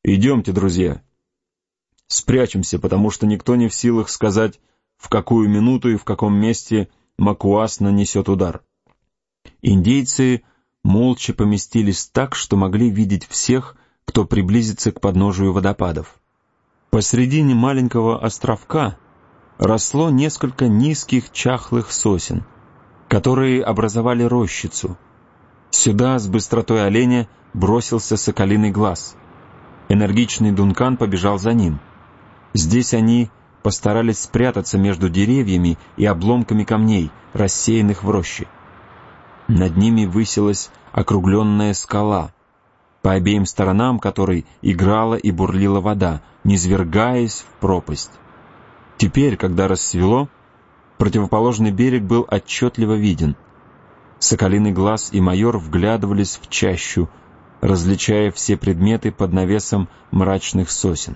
«Идемте, друзья. Спрячемся, потому что никто не в силах сказать, в какую минуту и в каком месте Макуас нанесет удар». Индейцы молча поместились так, что могли видеть всех, кто приблизится к подножию водопадов. Посредине маленького островка росло несколько низких чахлых сосен, которые образовали рощицу. Сюда с быстротой оленя бросился Соколиный Глаз. Энергичный Дункан побежал за ним. Здесь они постарались спрятаться между деревьями и обломками камней, рассеянных в роще. Над ними высилась округленная скала, по обеим сторонам которой играла и бурлила вода, низвергаясь в пропасть. Теперь, когда рассвело, противоположный берег был отчетливо виден. Соколиный Глаз и майор вглядывались в чащу, различая все предметы под навесом мрачных сосен.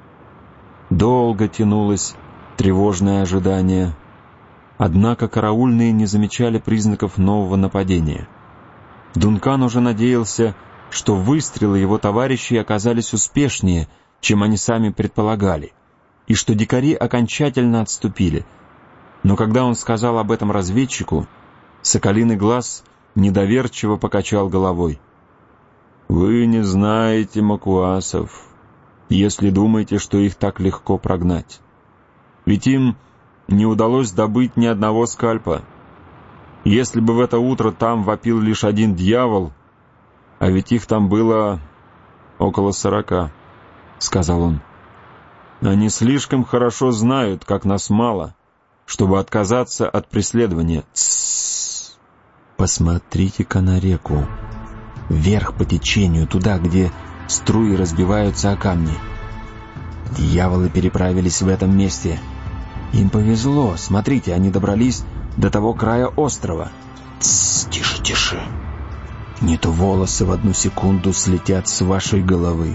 Долго тянулось тревожное ожидание, однако караульные не замечали признаков нового нападения. Дункан уже надеялся, что выстрелы его товарищей оказались успешнее, чем они сами предполагали, и что дикари окончательно отступили. Но когда он сказал об этом разведчику, Соколиный Глаз недоверчиво покачал головой. «Вы не знаете макуасов, если думаете, что их так легко прогнать. Ведь им не удалось добыть ни одного скальпа. Если бы в это утро там вопил лишь один дьявол, а ведь их там было около 40, — сказал он. Они слишком хорошо знают, как нас мало, чтобы отказаться от преследования. Тссс! Посмотрите-ка на реку. Вверх по течению, туда, где струи разбиваются о камни. Дьяволы переправились в этом месте. Им повезло. Смотрите, они добрались до того края острова. Тссс, тише, тише. Не то волосы в одну секунду слетят с вашей головы.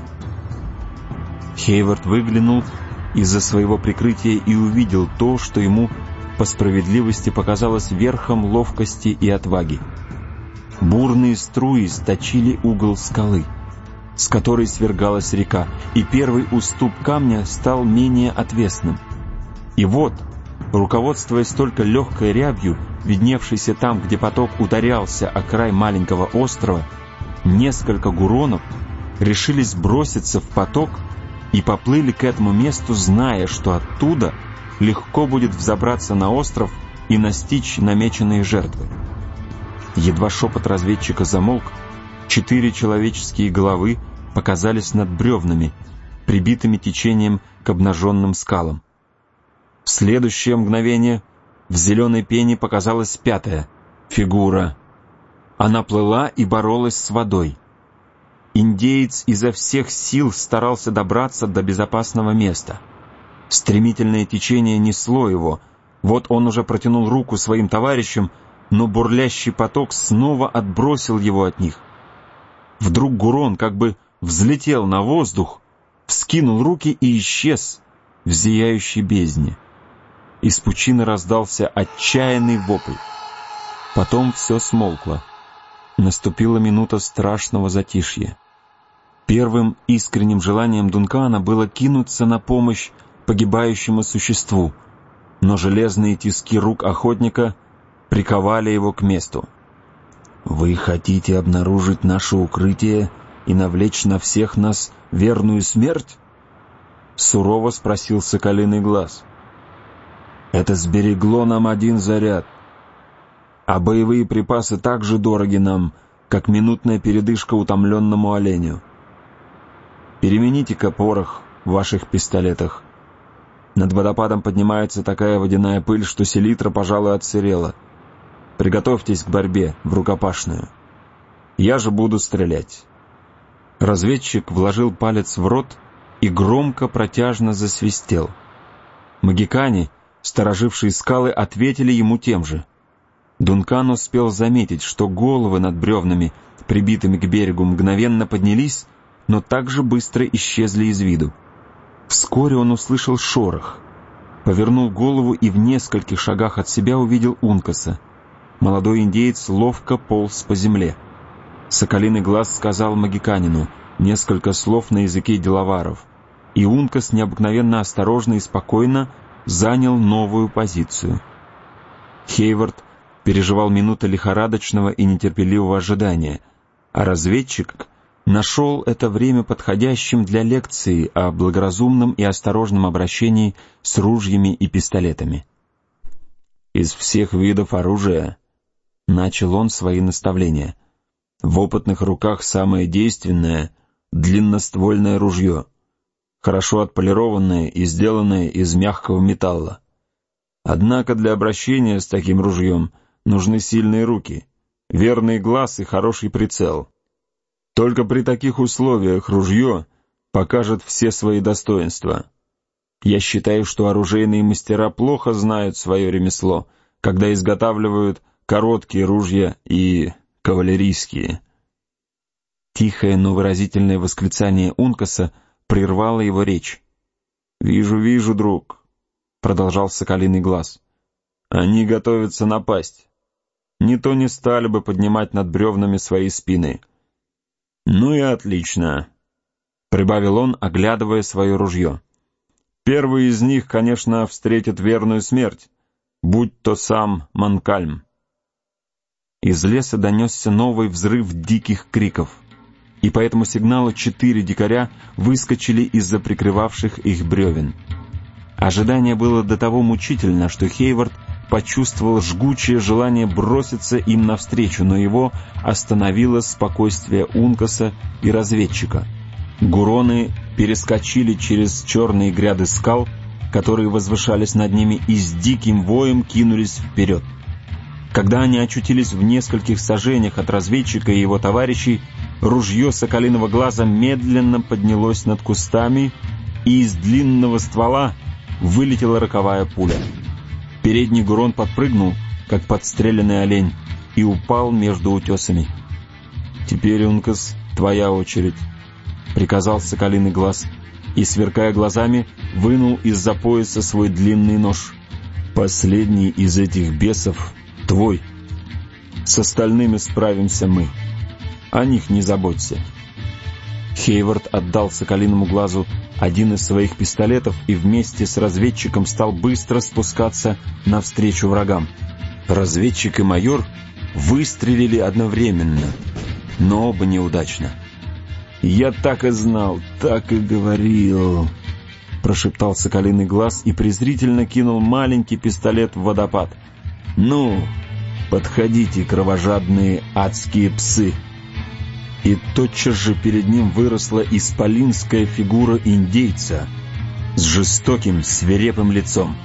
Хейвард выглянул из-за своего прикрытия и увидел то, что ему по справедливости показалось верхом ловкости и отваги. Бурные струи сточили угол скалы, с которой свергалась река, и первый уступ камня стал менее отвесным. И вот, руководствуясь только легкой рябью, видневшейся там, где поток ударялся о край маленького острова, несколько гуронов решились броситься в поток и поплыли к этому месту, зная, что оттуда легко будет взобраться на остров и настичь намеченные жертвы. Едва шепот разведчика замолк, 4 человеческие головы показались над бревнами, прибитыми течением к обнаженным скалам. В следующее мгновение в зеленой пене показалась 5-я фигура. Она плыла и боролась с водой. Индеец изо всех сил старался добраться до безопасного места. Стремительное течение несло его. Вот он уже протянул руку своим товарищам, но бурлящий поток снова отбросил его от них. Вдруг Гурон как бы взлетел на воздух, вскинул руки и исчез в зияющей бездне. Из пучины раздался отчаянный вопль. Потом все смолкло. Наступила минута страшного затишья. Первым искренним желанием Дункана было кинуться на помощь погибающему существу, но железные тиски рук охотника приковали его к месту. «Вы хотите обнаружить наше укрытие и навлечь на всех нас верную смерть?» — сурово спросил Соколиный Глаз. «Это сберегло нам 1 заряд, а боевые припасы так же дороги нам, как минутная передышка утомленному оленю. Перемените-ка порох в ваших пистолетах. Над водопадом поднимается такая водяная пыль, что селитра, пожалуй, отсырела. Приготовьтесь к борьбе в рукопашную. Я же буду стрелять». Разведчик вложил палец в рот и громко протяжно засвистел. Магикане, сторожившие скалы, ответили ему тем же. Дункан успел заметить, что головы над бревнами, прибитыми к берегу, мгновенно поднялись, но также быстро исчезли из виду. Вскоре он услышал шорох, повернул голову и в нескольких шагах от себя увидел Ункаса. Молодой индеец ловко полз по земле. Соколиный Глаз сказал магиканину: несколько слов на языке деловаров, и Ункас необыкновенно осторожно и спокойно занял новую позицию. Хейвард переживал минуты лихорадочного и нетерпеливого ожидания, а разведчик нашел это время подходящим для лекции о благоразумном и осторожном обращении с ружьями и пистолетами. «Из всех видов оружия», — начал он свои наставления, — «в опытных руках самое действенное — длинноствольное ружье, хорошо отполированное и сделанное из мягкого металла. Однако для обращения с таким ружьем нужны сильные руки, верный глаз и хороший прицел. Только при таких условиях ружье покажет все свои достоинства. Я считаю, что оружейные мастера плохо знают свое ремесло, когда изготавливают короткие ружья и кавалерийские». Тихое, но выразительное восклицание Ункаса прервало его речь. «Вижу, вижу, друг», — продолжал Соколиный Глаз. «Они готовятся напасть. Не то не стали бы поднимать над бревнами свои спины». «Ну и отлично», — прибавил он, оглядывая свое ружье. «Первый из них, конечно, встретит верную смерть, будь то сам Манкальм». Из леса донесся новый взрыв диких криков, и по этому сигналу 4 дикаря выскочили из-за прикрывавших их бревен. Ожидание было до того мучительно, что Хейвард почувствовал жгучее желание броситься им навстречу, но его остановило спокойствие Ункаса и разведчика. Гуроны перескочили через черные гряды скал, которые возвышались над ними, и с диким воем кинулись вперед. Когда они очутились в нескольких сажениях от разведчика и его товарищей, ружье Соколиного Глаза медленно поднялось над кустами, и из длинного ствола вылетела роковая пуля. Передний Гурон подпрыгнул, как подстреленный олень, и упал между утесами. «Теперь, Ункас, твоя очередь», — приказал Соколиный Глаз, и, сверкая глазами, вынул из-за пояса свой длинный нож. «Последний из этих бесов твой. С остальными справимся мы. О них не заботься». Хейвард отдал Соколиному Глазу один из своих пистолетов и вместе с разведчиком стал быстро спускаться навстречу врагам. Разведчик и майор выстрелили одновременно, но оба неудачно. «Я так и знал, так и говорил», — прошептал Соколиный Глаз и презрительно кинул маленький пистолет в водопад. «Ну, подходите, кровожадные адские псы!» И тотчас же перед ним выросла исполинская фигура индейца с жестоким, свирепым лицом.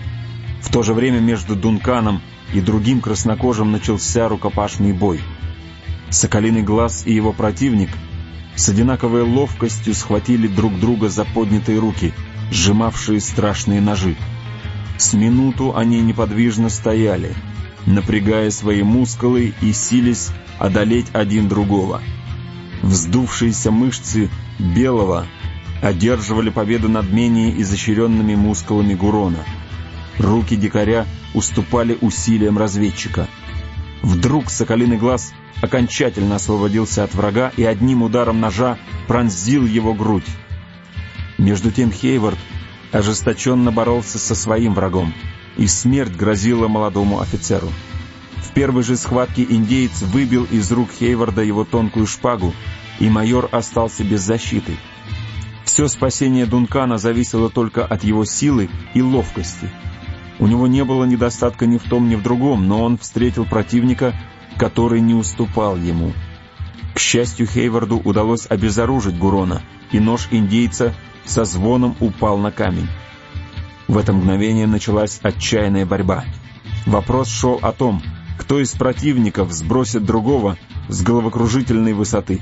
В то же время между Дунканом и другим краснокожим начался рукопашный бой. Соколиный Глаз и его противник с одинаковой ловкостью схватили друг друга за поднятые руки, сжимавшие страшные ножи. С минуту они неподвижно стояли, напрягая свои мускулы и силясь одолеть один другого. Вздувшиеся мышцы Белого одерживали победу над менее изощренными мускулами Гурона. Руки дикаря уступали усилиям разведчика. Вдруг Соколиный Глаз окончательно освободился от врага и одним ударом ножа пронзил его грудь. Между тем Хейвард ожесточенно боролся со своим врагом, и смерть грозила молодому офицеру. В первой же схватке индеец выбил из рук Хейварда его тонкую шпагу, и майор остался без защиты. Все спасение Дункана зависело только от его силы и ловкости. У него не было недостатка ни в том, ни в другом, но он встретил противника, который не уступал ему. К счастью, Хейварду удалось обезоружить Гурона, и нож индейца со звоном упал на камень. В это мгновение началась отчаянная борьба. Вопрос шел о том, кто из противников сбросит другого с головокружительной высоты.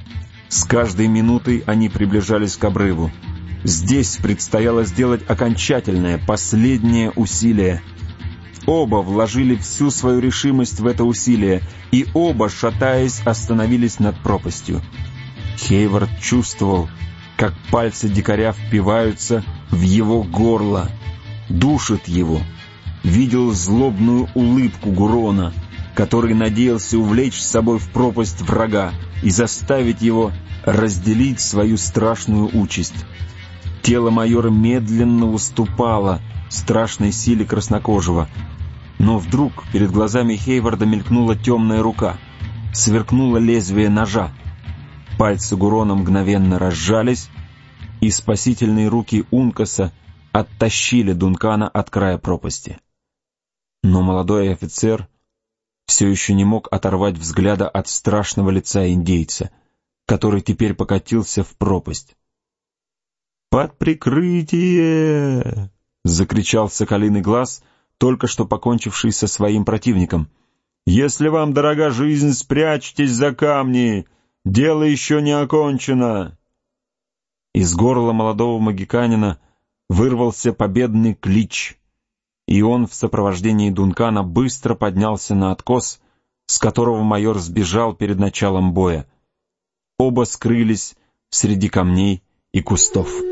С каждой минутой они приближались к обрыву. Здесь предстояло сделать окончательное, последнее усилие. Оба вложили всю свою решимость в это усилие, и оба, шатаясь, остановились над пропастью. Хейвард чувствовал, как пальцы дикаря впиваются в его горло, душат его. Видел злобную улыбку Гурона, который надеялся увлечь с собой в пропасть врага и заставить его разделить свою страшную участь. Тело майора медленно уступало страшной силе краснокожего, но вдруг перед глазами Хейварда мелькнула темная рука, сверкнуло лезвие ножа. Пальцы Гурона мгновенно разжались, и спасительные руки Ункаса оттащили Дункана от края пропасти. Но молодой офицер все еще не мог оторвать взгляда от страшного лица индейца, который теперь покатился в пропасть. «Под прикрытие!» — закричал Соколиный Глаз, только что покончивший со своим противником. «Если вам дорога жизнь, спрячьтесь за камни! Дело еще не окончено!» Из горла молодого магиканина вырвался победный клич, и он в сопровождении Дункана быстро поднялся на откос, с которого майор сбежал перед началом боя. Оба скрылись среди камней и кустов.